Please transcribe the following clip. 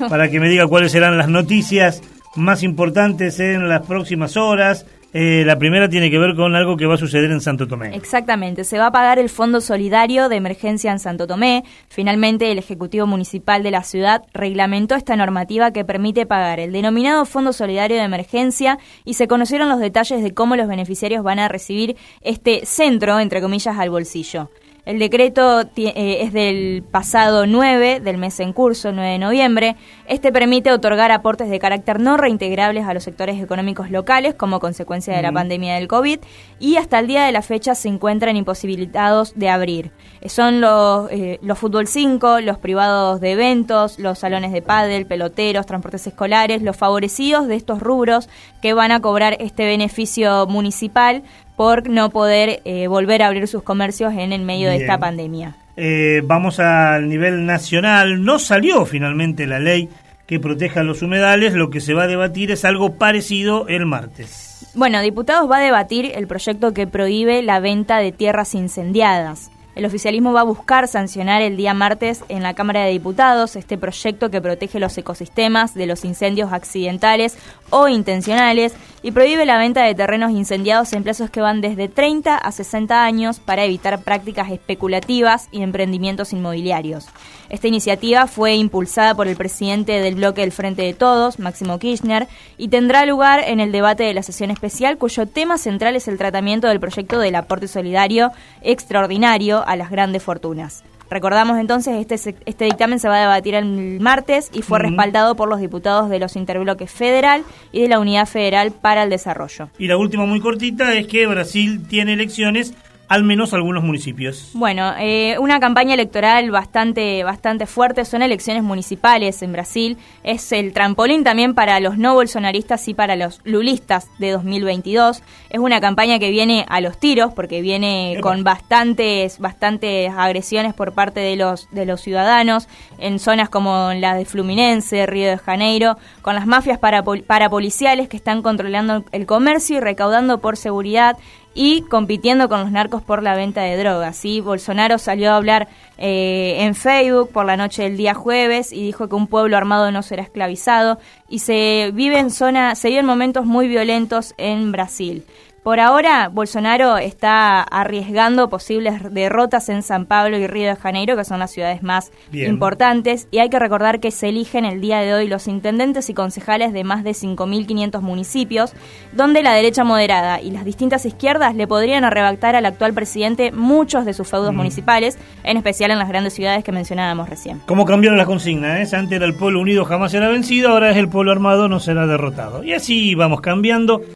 para que me diga cuáles serán las noticias más importantes en las próximas horas. La primera tiene que ver con algo que va a suceder en Santo Tomé. Exactamente, se va a pagar el Fondo Solidario de Emergencia en Santo Tomé. Finalmente, el Ejecutivo Municipal de la ciudad reglamentó esta normativa que permite pagar el denominado Fondo Solidario de Emergencia y se conocieron los detalles de cómo los beneficiarios van a recibir este centro, entre comillas, al bolsillo. El decreto es del pasado 9 del mes en curso, 9 de noviembre. Este permite otorgar aportes de carácter no reintegrables a los sectores económicos locales como consecuencia de la pandemia del COVID y hasta el día de la fecha se encuentran imposibilitados de abrir. Son los Fútbol 5, los privados de eventos, los salones de pádel, peloteros, transportes escolares, los favorecidos de estos rubros que van a cobrar este beneficio municipal por no poder volver a abrir sus comercios en el medio de esta pandemia. Vamos al nivel nacional. No salió finalmente la ley que proteja los humedales. Lo que se va a debatir es algo parecido el martes. Bueno, Diputados va a debatir el proyecto que prohíbe la venta de tierras incendiadas. El oficialismo va a buscar sancionar el día martes en la Cámara de Diputados este proyecto que protege los ecosistemas de los incendios accidentales o intencionales y prohíbe la venta de terrenos incendiados en plazos que van desde 30 a 60 años para evitar prácticas especulativas y emprendimientos inmobiliarios. Esta iniciativa fue impulsada por el presidente del bloque del Frente de Todos, Máximo Kirchner, y tendrá lugar en el debate de la sesión especial, cuyo tema central es el tratamiento del proyecto del aporte solidario extraordinario a las grandes fortunas. Recordamos entonces, este dictamen se va a debatir el martes y fue respaldado por los diputados de los interbloques federal y de la Unidad Federal para el Desarrollo. Y la última muy cortita es que Brasil tiene elecciones, al menos algunos municipios. Bueno, una campaña electoral bastante fuerte, son elecciones municipales en Brasil, es el trampolín también para los no bolsonaristas y para los lulistas de 2022, es una campaña que viene a los tiros porque viene con bastantes agresiones por parte de los ciudadanos en zonas como la de Fluminense, Río de Janeiro, con las mafias parapoliciales que están controlando el comercio y recaudando por seguridad y compitiendo con los narcos por la venta de drogas. ¿Sí? Bolsonaro salió a hablar en Facebook por la noche del día jueves y dijo que un pueblo armado no será esclavizado y se viven momentos muy violentos en Brasil. Por ahora, Bolsonaro está arriesgando posibles derrotas en San Pablo y Río de Janeiro, que son las ciudades más importantes, y hay que recordar que se eligen el día de hoy los intendentes y concejales de más de 5.500 municipios, donde la derecha moderada y las distintas izquierdas le podrían arrebatar al actual presidente muchos de sus feudos municipales, en especial en las grandes ciudades que mencionábamos recién. ¿Cómo cambiaron las consignas? Antes era el pueblo unido jamás será vencido, ahora es el pueblo armado no será derrotado. Y así vamos cambiando.